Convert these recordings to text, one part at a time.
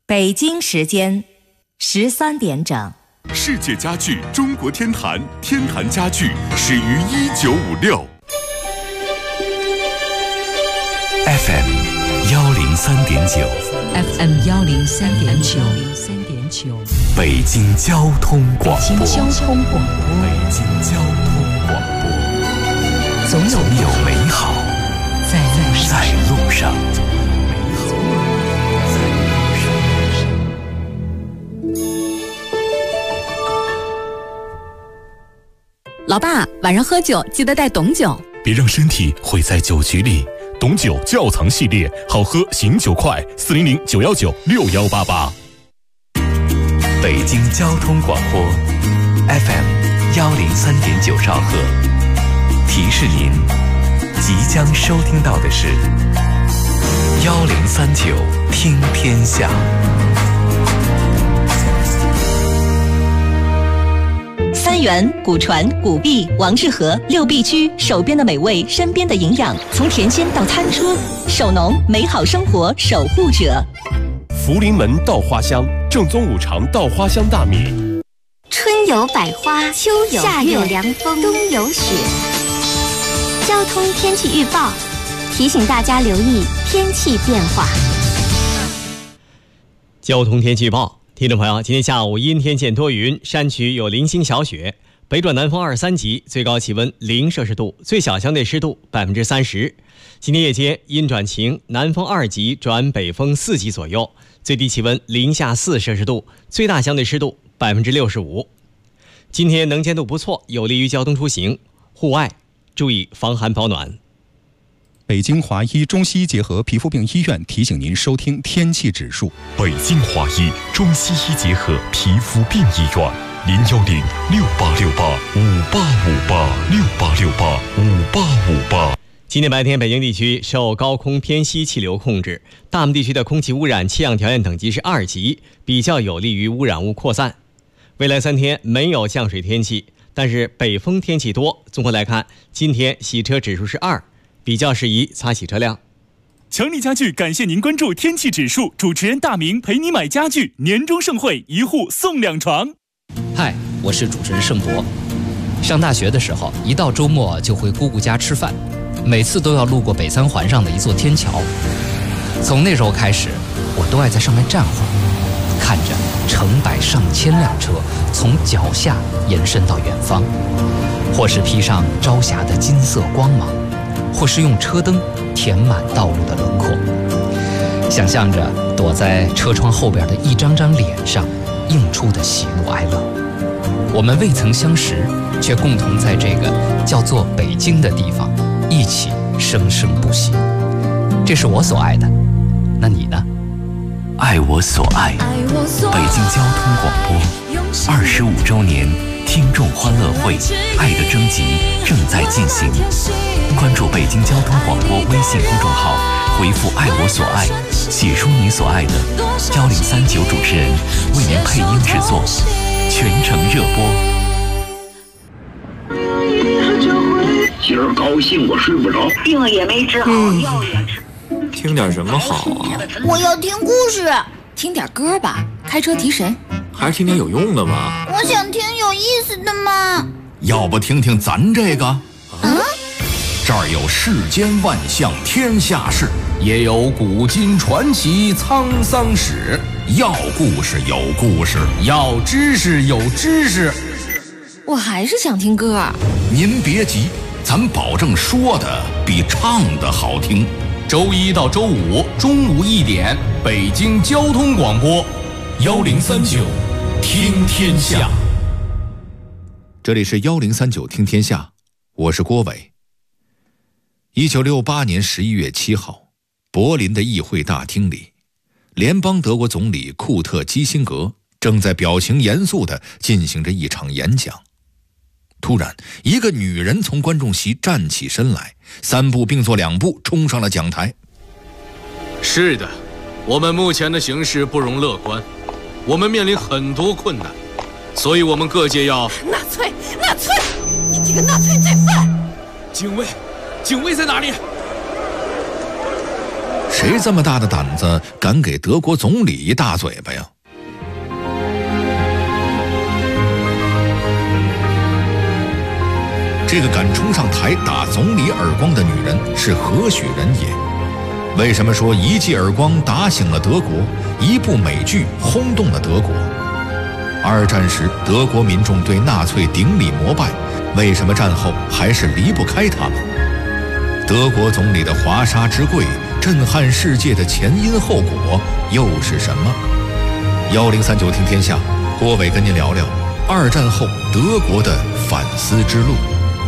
北京时间13点整。 世界家具中国天坛，天坛家具始于1956。 FM 103.9 FM 103.9 北京交通广播。 北京交通广播。 北京交通广播。总有美好在路上。 老爸，晚上喝酒记得带董酒， 别让身体毁在酒局里。董酒窖藏系列，好喝醒酒快，400-919-6188。 北京交通广播 FM 103.9兆赫，提示您即将收听到的是1039听天下。 三元、古传、古币、王致和六必居，手边的美味，身边的营养，从田间到餐桌，守农，美好生活守护者。 福临门稻花香，正宗五常稻花香大米。 春有百花，秋有夏有凉风，冬有雪。交通天气预报提醒大家留意天气变化。 交通天气预报，听众朋友，今天下午阴天见多云，山区有零星小雪，北转南风2、3级，最高气温0摄氏度，最小相对湿度30%。今天夜间阴转晴，南风2级转北风4级左右，最低气温零下4摄氏度，最大相对湿度65%。今天能见度不错，有利于交通出行，户外注意防寒保暖。 北京华医中西医结合皮肤病医院提醒您收听天气指数。 北京华医中西医结合皮肤病医院，010-6868-5858，6868-5858。 今天白天，北京地区受高空偏西气流控制，大部地区的空气污染气象条件等级是2级，比较有利于污染物扩散。未来3天没有降水天气，但是北风天气多。综合来看，今天洗车指数是2，比较适宜擦洗车辆。 强力家具感谢您关注天气指数，主持人大明陪你买家具，年终盛会1户送2床。 嗨，我是主持人盛博。上大学的时候，一到周末就回姑姑家吃饭，每次都要路过北三环上的一座天桥。从那时候开始，我都爱在上面站会儿，看着成百上千辆车从脚下延伸到远方，或是披上朝霞的金色光芒，或是用车灯填满道路的轮廓，想象着躲在车窗后边的一张张脸上映出的喜怒哀乐。我们未曾相识，却共同在这个叫做北京的地方一起生生不息。这是我所爱的，那你呢？ 爱我所爱，北京交通广播25周年听众欢乐会爱的征集正在进行，关注北京交通广播微信公众号，回复爱我所爱，写出你所爱的，1039主持人为您配音制作，全程热播。 今儿高兴我睡不着， 病也没治好，药也吃。 听点什么好啊？ 我要听故事。 听点歌吧，开车提神。 还是听点有用的吧。 我想听有意思的嘛。 要不听听咱这个？这儿有世间万象天下事， 也有古今传奇沧桑史。 要故事有故事， 要知识有知识。 我还是想听歌。 您别急，咱保证说的比唱的好听。 周一到周五中午1点，北京交通广播1039听天下。 这里是1039听天下，我是郭伟。1968年11月7号，柏林的议会大厅里，联邦德国总理库特基辛格正在表情严肃地进行着一场演讲。突然，一个女人从观众席站起身来，3步并作2步冲上了讲台。 是的，我们目前的形势不容乐观，我们面临很多困难，所以我们各界要纳粹，你这个纳粹罪犯！ 警卫在哪里？ 谁这么大的胆子敢给德国总理一大嘴巴呀？这个敢冲上台打总理耳光的女人是何许人也？为什么说一记耳光打醒了德国，一部美剧轰动了德国？二战时德国民众对纳粹顶礼膜拜，为什么战后还是离不开他们？德国总理的华沙之跪，震撼世界的前因后果又是什么？1039听天下，郭伟跟您聊聊二战后德国的反思之路。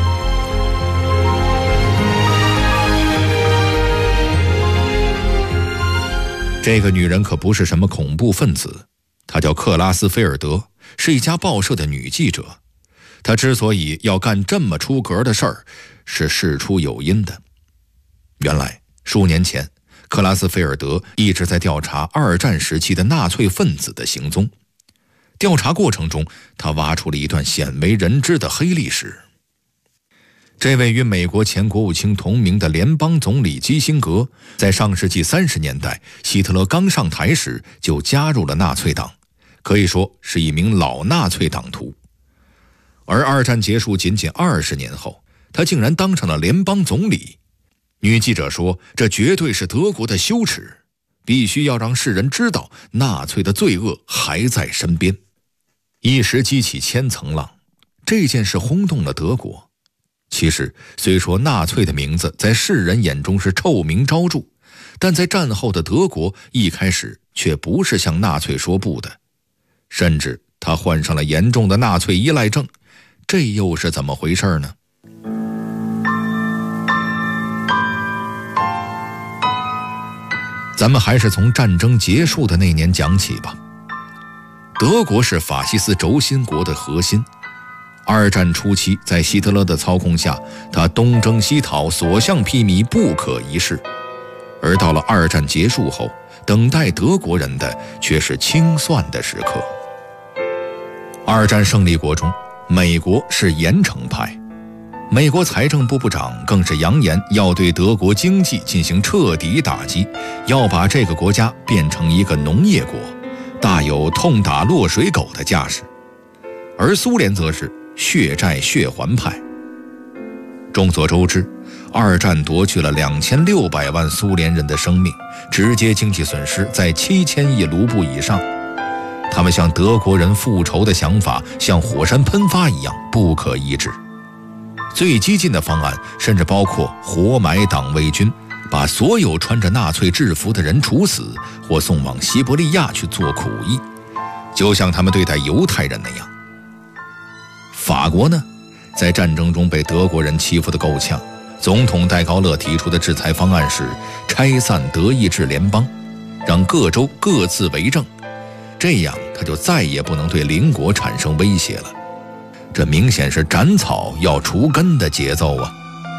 这个女人可不是什么恐怖分子，她叫克拉斯菲尔德，是一家报社的女记者。她之所以要干这么出格的事儿，是事出有因的。原来数年前，克拉斯菲尔德一直在调查二战时期的纳粹分子的行踪。调查过程中，他挖出了一段鲜为人知的黑历史。这位与美国前国务卿同名的联邦总理基辛格，在上世纪30年代，希特勒刚上台时就加入了纳粹党，可以说是一名老纳粹党徒。而二战结束仅仅20年后，他竟然当上了联邦总理。女记者说，这绝对是德国的羞耻，必须要让世人知道纳粹的罪恶还在身边。一时激起千层浪，这件事轰动了德国。其实，虽说纳粹的名字在世人眼中是臭名昭著，但在战后的德国一开始却不是向纳粹说不的，甚至他患上了严重的纳粹依赖症，这又是怎么回事呢？咱们还是从战争结束的那年讲起吧。德国是法西斯轴心国的核心。二战初期，在希特勒的操控下，他东征西讨，所向披靡，不可一世。而到了二战结束后，等待德国人的却是清算的时刻。二战胜利国中，美国是严惩派，美国财政部部长更是扬言要对德国经济进行彻底打击，要把这个国家变成一个农业国，大有痛打落水狗的架势。而苏联则是血债血还派。众所周知，二战夺去了2600万苏联人的生命，直接经济损失在7000亿卢布以上。他们向德国人复仇的想法像火山喷发一样不可抑制。最激进的方案甚至包括活埋党卫军，把所有穿着纳粹制服的人处死，或送往西伯利亚去做苦役，就像他们对待犹太人那样。法国呢，在战争中被德国人欺负得够呛，总统戴高乐提出的制裁方案是拆散德意志联邦，让各州各自为政，这样他就再也不能对邻国产生威胁了。这明显是斩草要除根的节奏啊！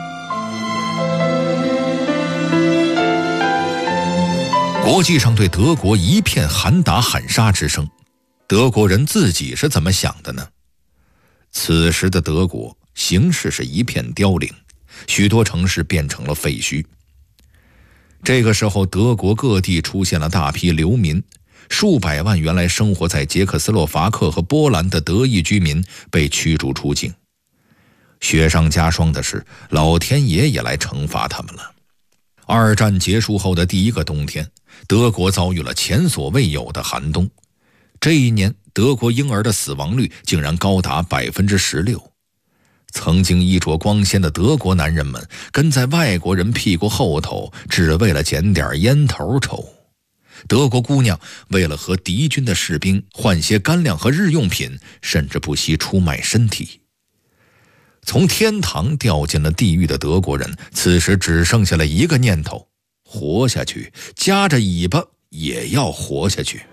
国际上对德国一片喊打喊杀之声，德国人自己是怎么想的呢？此时的德国形势是一片凋零，许多城市变成了废墟。这个时候，德国各地出现了大批流民，数百万原来生活在捷克斯洛伐克和波兰的德裔居民被驱逐出境。雪上加霜的是，老天爷也来惩罚他们了。二战结束后的第一个冬天，德国遭遇了前所未有的寒冬。这一年，德国婴儿的死亡率竟然高达16%。曾经衣着光鲜的德国男人们跟在外国人屁股后头，只为了捡点烟头抽。德国姑娘为了和敌军的士兵换些干粮和日用品，甚至不惜出卖身体。从天堂掉进了地狱的德国人，此时只剩下了一个念头：活下去，夹着尾巴也要活下去。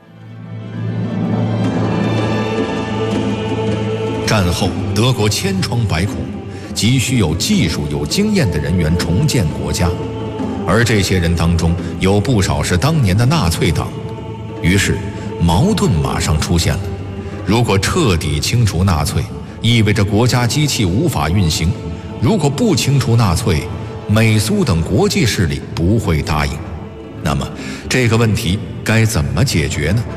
战后，德国千疮百孔，急需有技术、有经验的人员重建国家，而这些人当中有不少是当年的纳粹党。于是，矛盾马上出现了：如果彻底清除纳粹，意味着国家机器无法运行；如果不清除纳粹，美苏等国际势力不会答应。 那么这个问题该怎么解决呢？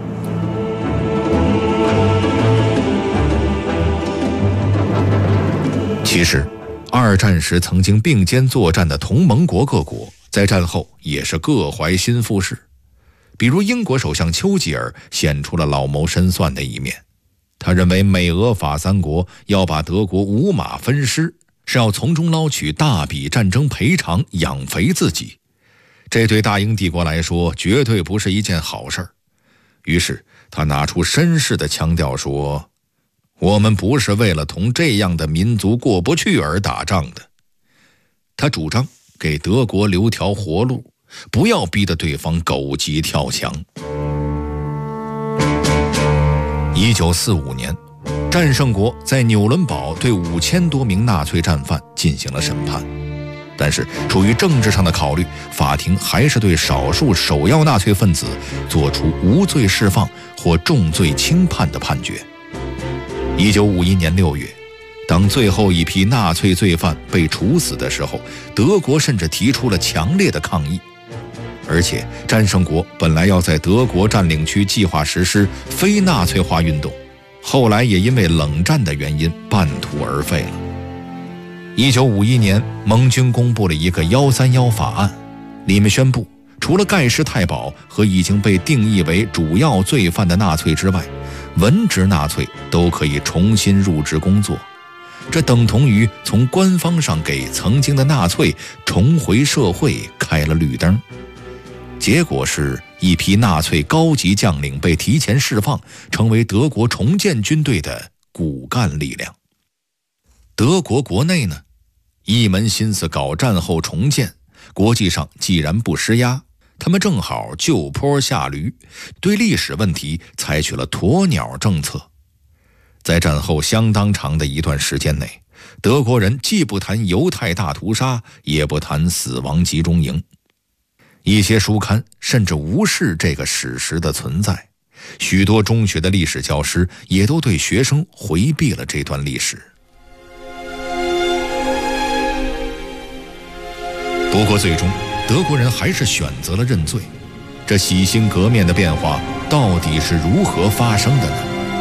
其实二战时曾经并肩作战的同盟国各国，在战后也是各怀心腹事。比如英国首相丘吉尔显出了老谋深算的一面，他认为美俄法三国要把德国五马分尸，是要从中捞取大笔战争赔偿，养肥自己。这对大英帝国来说绝对不是一件好事儿。于是他拿出绅士的腔调说，我们不是为了同这样的民族过不去而打仗的。他主张给德国留条活路，不要逼得对方狗急跳墙。1945年，战胜国在纽伦堡对5000多名纳粹战犯进行了审判，但是出于政治上的考虑，法庭还是对少数首要纳粹分子作出无罪释放或重罪轻判的判决。1951年6月，当最后一批纳粹罪犯被处死的时候，德国甚至提出了强烈的抗议。而且战胜国本来要在德国占领区计划实施非纳粹化运动，后来也因为冷战的原因半途而废了。1951年，盟军公布了一个131法案，里面宣布，除了盖世太保和已经被定义为主要罪犯的纳粹之外，文职纳粹都可以重新入职工作。这等同于从官方上给曾经的纳粹重回社会开了绿灯。结果是一批纳粹高级将领被提前释放，成为德国重建军队的骨干力量。德国国内呢，一门心思搞战后重建，国际上既然不施压，他们正好就坡下驴，对历史问题采取了鸵鸟政策。在战后相当长的一段时间内，德国人既不谈犹太大屠杀，也不谈死亡集中营。一些书刊甚至无视这个史实的存在，许多中学的历史教师也都对学生回避了这段历史。不过最终德国人还是选择了认罪。这洗心革面的变化到底是如何发生的呢？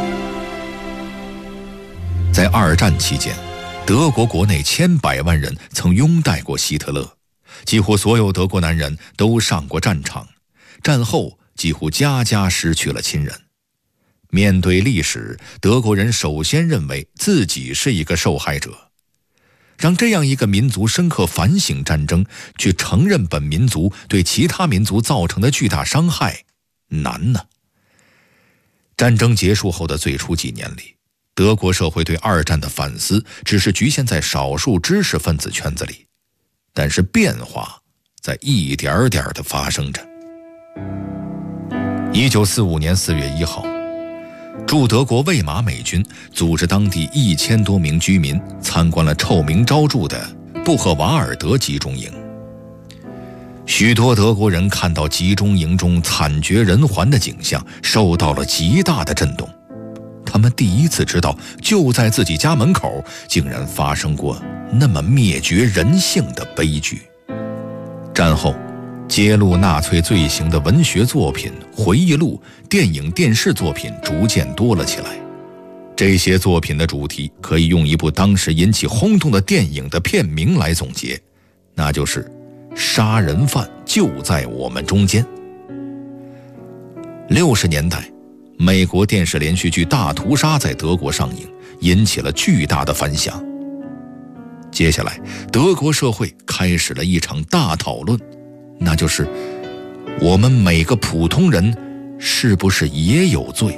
在二战期间，德国国内千百万人曾拥戴过希特勒，几乎所有德国男人都上过战场，战后几乎家家失去了亲人。面对历史，德国人首先认为自己是一个受害者。让这样一个民族深刻反省战争，去承认本民族对其他民族造成的巨大伤害，难呢。战争结束后的最初几年里，德国社会对二战的反思只是局限在少数知识分子圈子里，但是变化在一点点地发生着。1945年4月1号，驻德国魏玛美军组织当地1000多名居民参观了臭名昭著的布赫瓦尔德集中营。许多德国人看到集中营中惨绝人寰的景象，受到了极大的震动。他们第一次知道，就在自己家门口竟然发生过那么灭绝人性的悲剧。战后揭露纳粹罪行的文学作品、回忆录、电影、电视作品逐渐多了起来。这些作品的主题可以用一部当时引起轰动的电影的片名来总结，那就是《杀人犯就在我们中间》。60年代，美国电视连续剧《大屠杀》在德国上映，引起了巨大的反响。接下来，德国社会开始了一场大讨论，那就是我们每个普通人是不是也有罪？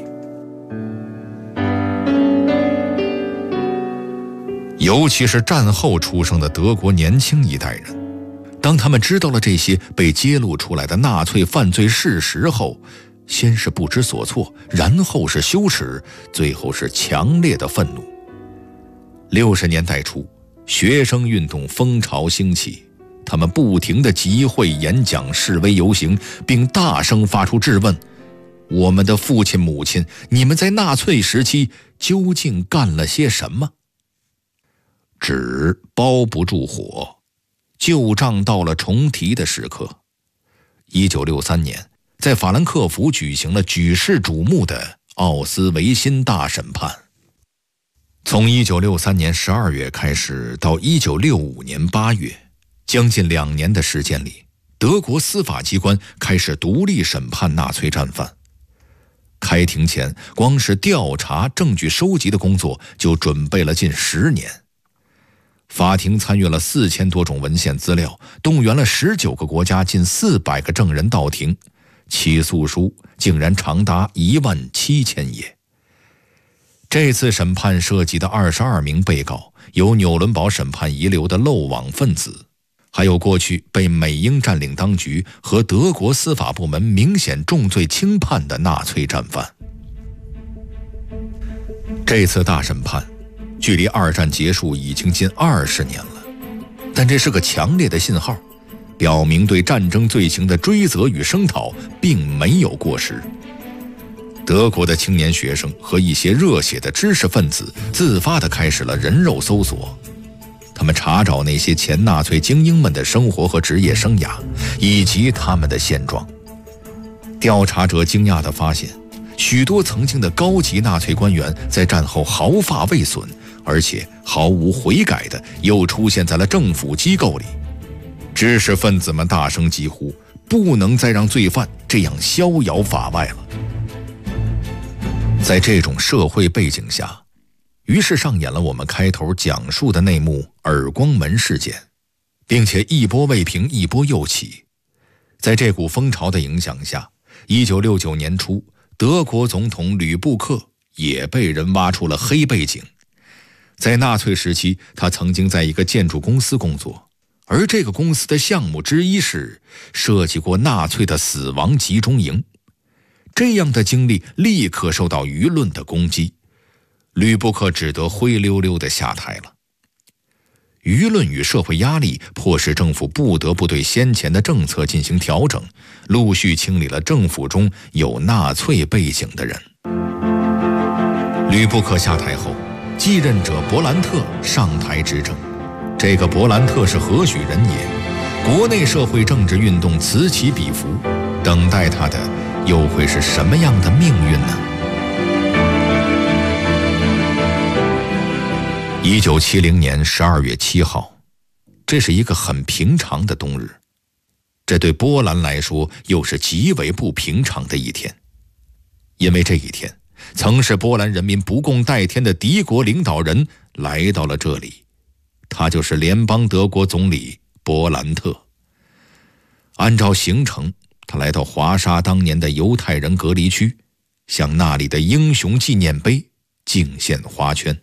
尤其是战后出生的德国年轻一代人，当他们知道了这些被揭露出来的纳粹犯罪事实后，先是不知所措，然后是羞耻，最后是强烈的愤怒。60年代初，学生运动风潮兴起，他们不停地集会、演讲、示威、游行，并大声发出质问：我们的父亲母亲，你们在纳粹时期究竟干了些什么？纸包不住火，旧账到了重提的时刻。 1963年，在法兰克福举行了举世瞩目的奥斯维辛大审判。从1963年12月开始到1965年8月，将近2年的时间里，德国司法机关开始独立审判纳粹战犯。开庭前，光是调查、证据收集的工作就准备了近10年。法庭参阅了4000多种文献资料，动员了19个国家近400个证人到庭，起诉书竟然长达17000页。这次审判涉及的22名被告，有纽伦堡审判遗留的漏网分子，还有过去被美英占领当局和德国司法部门明显重罪轻判的纳粹战犯。这次大审判距离2战结束已经近20年了，但这是个强烈的信号，表明对战争罪行的追责与声讨并没有过时。德国的青年学生和一些热血的知识分子自发地开始了人肉搜索，他们查找那些前纳粹精英们的生活和职业生涯，以及他们的现状。调查者惊讶地发现，许多曾经的高级纳粹官员在战后毫发未损，而且毫无悔改的又出现在了政府机构里。知识分子们大声疾呼，不能再让罪犯这样逍遥法外了。在这种社会背景下，于是上演了我们开头讲述的那幕耳光门事件，并且一波未平一波又起。在这股风潮的影响下，1969年初，德国总统吕布克也被人挖出了黑背景。在纳粹时期，他曾经在一个建筑公司工作，而这个公司的项目之一是设计过纳粹的死亡集中营。这样的经历立刻受到舆论的攻击，吕布克只得灰溜溜地下台了。舆论与社会压力迫使政府不得不对先前的政策进行调整，陆续清理了政府中有纳粹背景的人。吕布克下台后，继任者勃兰特上台执政。这个勃兰特是何许人也？国内社会政治运动此起彼伏，等待他的又会是什么样的命运呢？1970年12月7号，这是一个很平常的冬日，这对波兰来说又是极为不平常的一天。因为这一天，曾是波兰人民不共戴天的敌国领导人来到了这里，他就是联邦德国总理勃兰特。按照行程，他来到华沙当年的犹太人隔离区，向那里的英雄纪念碑敬献花圈。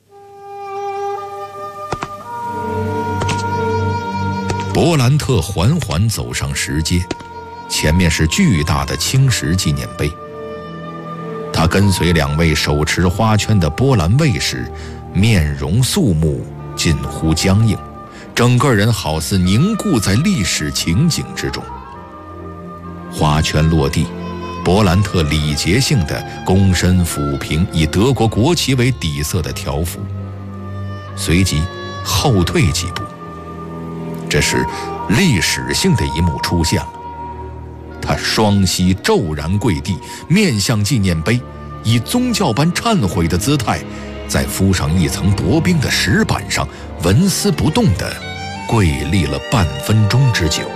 勃兰特缓缓走上石阶，前面是巨大的青石纪念碑。他跟随2位手持花圈的波兰卫士，面容肃穆，近乎僵硬，整个人好似凝固在历史情景之中。花圈落地，勃兰特礼节性地躬身抚平以德国国旗为底色的条幅，随即后退几步。这时历史性的一幕出现了，他双膝骤然跪地，面向纪念碑，以宗教般忏悔的姿态，在敷上一层薄冰的石板上纹丝不动地跪立了半分钟之久。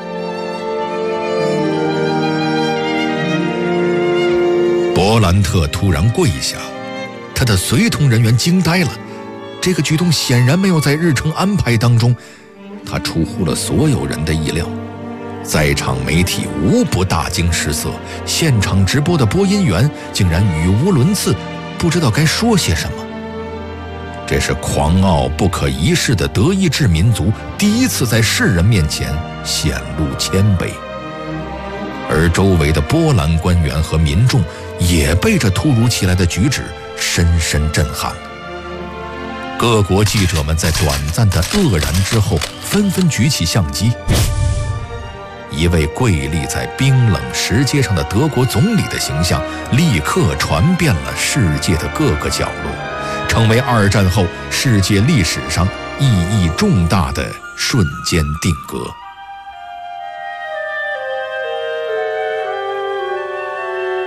勃兰特突然跪下，他的随同人员惊呆了，这个举动显然没有在日程安排当中，他出乎了所有人的意料。在场媒体无不大惊失色，现场直播的播音员竟然语无伦次，不知道该说些什么。这是狂傲不可一世的德意志民族第一次在世人面前显露谦卑，而周围的波兰官员和民众也被这突如其来的举止深深震撼了。各国记者们在短暂的愕然之后，纷纷举起相机。一位跪立在冰冷石阶上的德国总理的形象立刻传遍了世界的各个角落，成为2战后世界历史上意义重大的瞬间定格。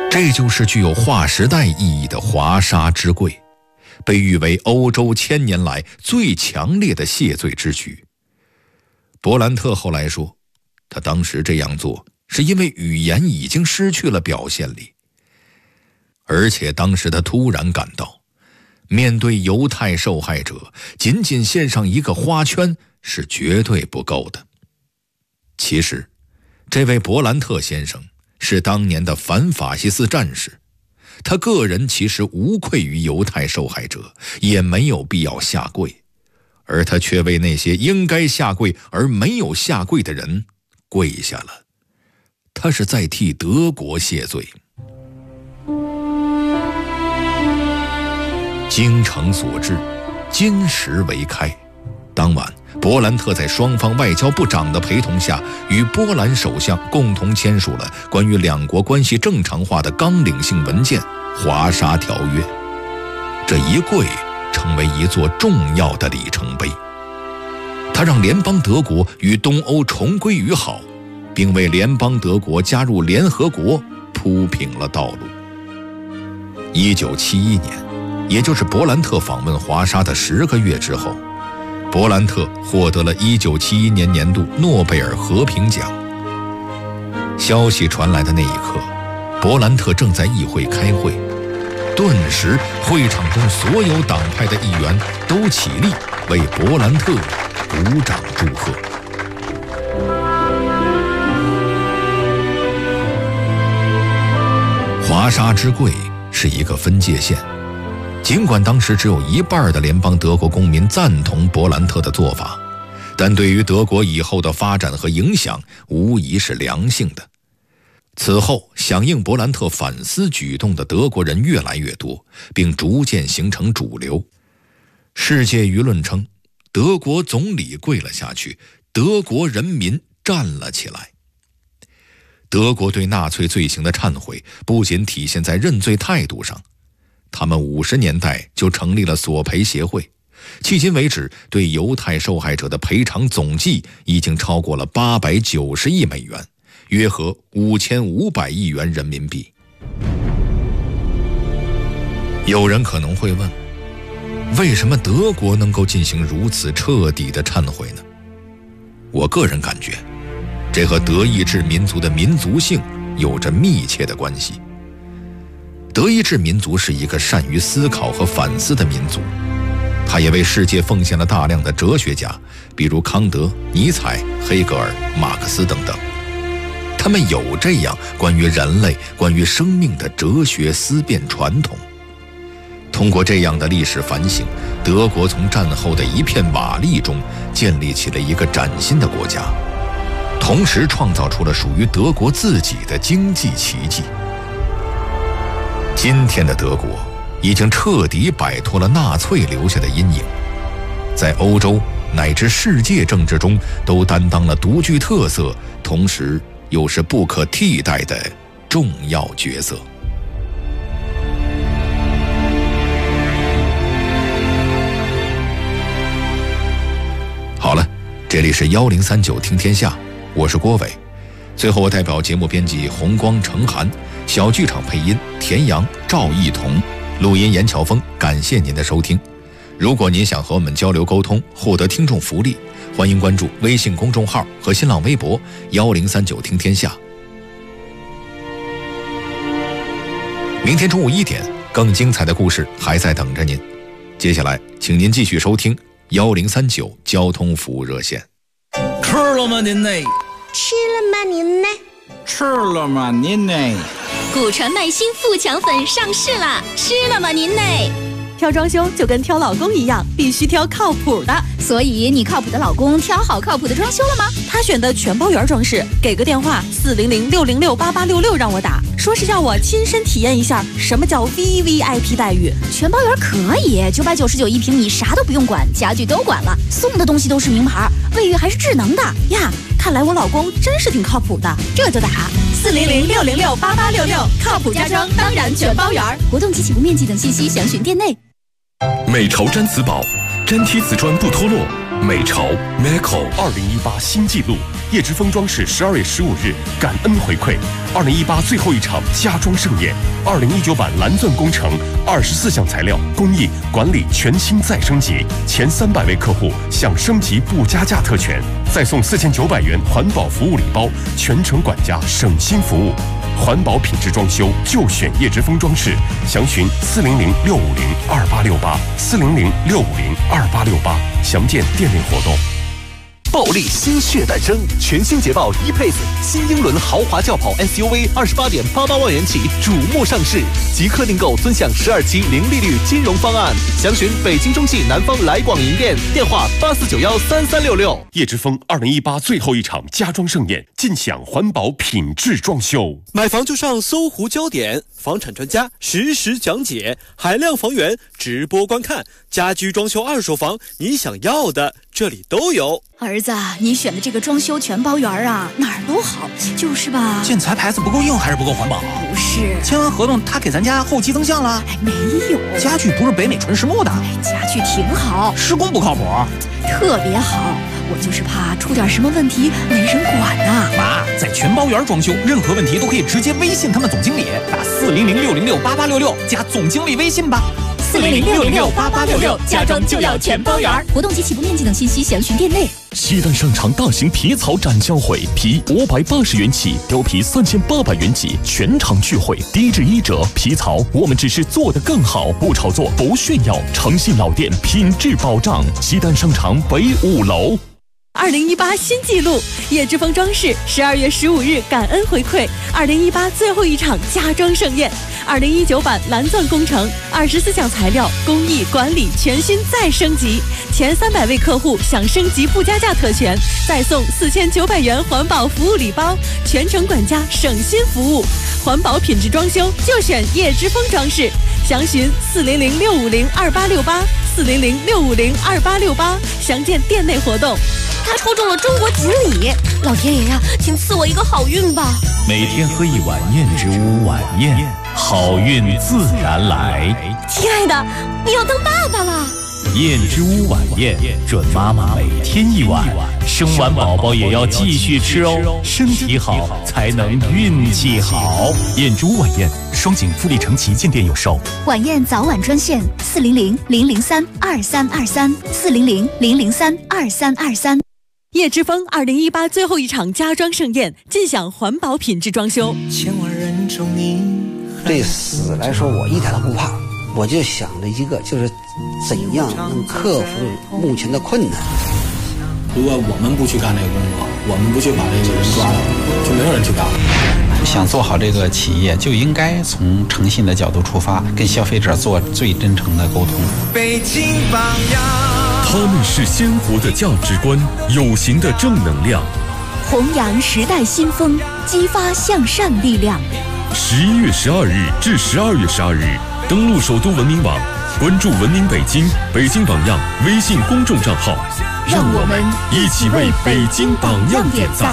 这就是具有划时代意义的华沙之柜，被誉为欧洲1000年来最强烈的谢罪之举。勃兰特后来说，他当时这样做是因为语言已经失去了表现力，而且当时他突然感到，面对犹太受害者，仅仅献上一个花圈是绝对不够的。其实，这位勃兰特先生是当年的反法西斯战士，他个人其实无愧于犹太受害者，也没有必要下跪，而他却为那些应该下跪而没有下跪的人跪下了。他是在替德国谢罪。京城所至，金石为开。当晚，勃兰特在双方外交部长的陪同下，与波兰首相共同签署了关于两国关系正常化的纲领性文件《华沙条约》。这一跪成为一座重要的里程碑，它让联邦德国与东欧重归于好，并为联邦德国加入联合国铺平了道路。1971年，也就是勃兰特访问华沙的10个月之后，勃兰特获得了1971年年度诺贝尔和平奖。消息传来的那一刻，勃兰特正在议会开会，顿时会场中所有党派的议员都起立为勃兰特鼓掌祝贺。华沙之柜是一个分界线，尽管当时只有1半的联邦德国公民赞同勃兰特的做法，但对于德国以后的发展和影响无疑是良性的。此后，响应勃兰特反思举动的德国人越来越多，并逐渐形成主流。世界舆论称，德国总理跪了下去，德国人民站了起来。德国对纳粹罪行的忏悔不仅体现在认罪态度上，他们50年代就成立了索赔协会，迄今为止对犹太受害者的赔偿总计已经超过了890亿美元，约合5500亿元人民币。有人可能会问，为什么德国能够进行如此彻底的忏悔呢？我个人感觉，这和德意志民族的民族性有着密切的关系。德意志民族是一个善于思考和反思的民族，他也为世界奉献了大量的哲学家，比如康德、尼采、黑格尔、马克思等等。他们有这样关于人类、关于生命的哲学思辨传统。通过这样的历史反省，德国从战后的一片瓦砾中建立起了一个崭新的国家，同时创造出了属于德国自己的经济奇迹。今天的德国已经彻底摆脱了纳粹留下的阴影，在欧洲乃至世界政治中都担当了独具特色，同时又是不可替代的重要角色。好了，这里是1039听天下，我是郭伟。最后，我代表节目编辑红光、程涵，小剧场配音田阳、赵艺彤，录音严乔峰，感谢您的收听。如果您想和我们交流沟通，获得听众福利，欢迎关注微信公众号和新浪微博1039听天下。明天中午1点，更精彩的故事还在等着您。接下来，请您继续收听1039交通服务热线。 吃了吗您呢？ 吃了吗您呢？ 吃了吗您呢？ 古传麦新富强粉上市啦！吃了吗您呢？ 挑装修就跟挑老公一样，必须挑靠谱的。 所以你靠谱的老公挑好靠谱的装修了吗？ 他选的全包圆装饰，给个电话400-606-8866让我打，说是要我亲身体验一下什么叫 VVIP 待遇。 全包圆可以，999一平米，啥都不用管，家具都管了，送的东西都是名牌，卫浴还是智能的呀。看来我老公真是挺靠谱的，这就打400-606-8866，靠谱家装当然全包圆。 活动及起步面积等信息详询店内。 美潮毡瓷宝，粘贴瓷砖不脱落， 美潮 Macau 2018新纪录，叶之峰装饰12月15日感恩回馈2018最后一场家装盛宴，2019版蓝钻工程24项材料工艺管理全新再升级，前300位客户享升级不加价特权，再送4900元环保服务礼包，全程管家省心服务。环保品质装修就选叶之峰装饰，详询400-650-2868，400-650-2868，详见店内活动。 暴力新血诞生，全新捷豹E-Pace 新英伦豪华轿跑 SUV 28.88万元起瞩目上市，即刻订购尊享12期零利率金融方案。详询北京中汽南方来广营店，电话84913366。 叶之峰2018最后一场家装盛宴，尽享环保品质装修。 买房就上搜狐焦点，房产专家实时讲解，海量房源直播观看，家居装修二手房，你想要的这里都有。 儿子，你选的这个装修全包园啊，哪儿都好，就是吧？ 建材牌子不够硬还是不够环保？ 不是， 签完合同他给咱家后期增项了？ 没有， 家具不是北美纯实木的。 家具挺好， 施工不靠谱， 特别好。我就是怕出点什么问题没人管呐。 妈，在全包园装修，任何问题都可以直接微信他们总经理，打400-606-8866加总经理微信吧。 400-606-8866，家装就要全包园。活动及起步面积等信息详询店内。 西单商场大型皮草展销会，皮580元起，貂皮3800元起，全场聚会，低至1折。皮草我们只是做得更好，不炒作，不炫耀，诚信老店，品质保障。西单商场北5楼。 2018新纪录，叶之峰装饰12月15日感恩回馈2018最后一场家装盛宴，2019版蓝钻工程24项材料工艺管理全新再升级，前300位客户享升级不加价特权，再送4900元环保服务礼包，全程管家省心服务。环保品质装修就选叶之峰装饰，详询400-650-2868，400-650-2868，详见店内活动。 他抽中了中国锦鲤，老天爷呀，请赐我一个好运吧！ 每天喝一碗燕之屋晚宴，好运自然来。 亲爱的，你要当爸爸了！ 燕之屋晚宴，准妈妈每天一碗，生完宝宝也要继续吃哦，身体好才能运气好。燕之屋晚宴，双井富力城旗舰店有售。 晚宴早晚专线400-003-2323，400-003-2323。 叶之峰2018最后一场家装盛宴，尽享环保品质装修。 对死来说，我一点都不怕，我就想着一个，就是怎样能克服目前的困难。 如果我们不去干这个工作，我们不去把这个人抓到，就没有人去干了。 想做好这个企业，就应该从诚信的角度出发，跟消费者做最真诚的沟通。 北京榜样， 他们是鲜活的价值观，有形的正能量， 弘扬时代新风，激发向善力量。 11月12日至12月12日，登录首都文明网，关注文明北京、北京榜样微信公众账号， 让我们一起为北京榜样点赞。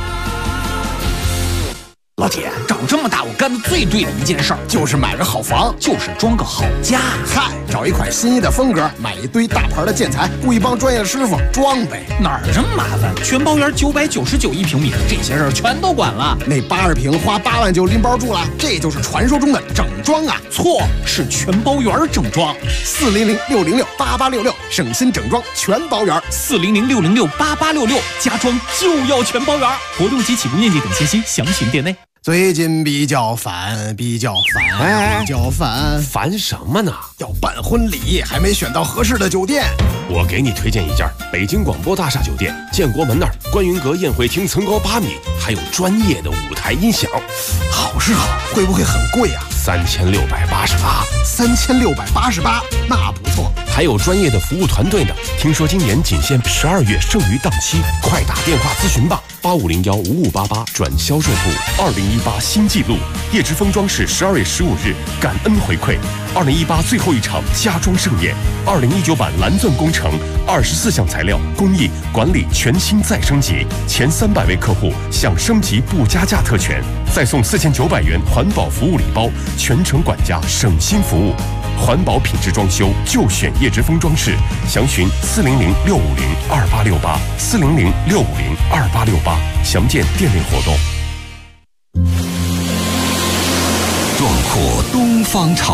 老铁，长这么大我干的最对的一件事儿就是买个好房，就是装个好家。 嗨，找一款心仪的风格，买一堆大牌的建材，雇一帮专业的师傅装呗。 哪儿这么麻烦？全包园999一平米，这些事儿全都管了。 那80平花8万就拎包住了，这就是传说中的整装啊！ 错，是全包园整装。 400-606-8866，省心整装全包园。 400-606-8866，家装就要全包园。活动及起步面积等信息详询店内。 最近比较烦， 烦什么呢？ 要办婚礼，还没选到合适的酒店。 我给你推荐一家北京广播大厦酒店，建国门那儿，观云阁宴会厅层高8米，还有专业的舞台音响。 好是好，会不会很贵啊？3688，那不错。 还有专业的服务团队呢。听说今年仅限12月剩余档期，快打电话咨询吧，8501-5588转销售部。2018新纪录，叶之峰装饰12月15日感恩回馈2018最后一场家装盛宴，2019版蓝钻工程24项材料工艺管理全新再升级，前300位客户享升级不加价特权，再送4900元环保服务礼包，全程管家省心服务。 环保品质装修就选叶之峰装饰，详询400-650-2868，400-650-2868，详见店内活动。 壮阔东方朝。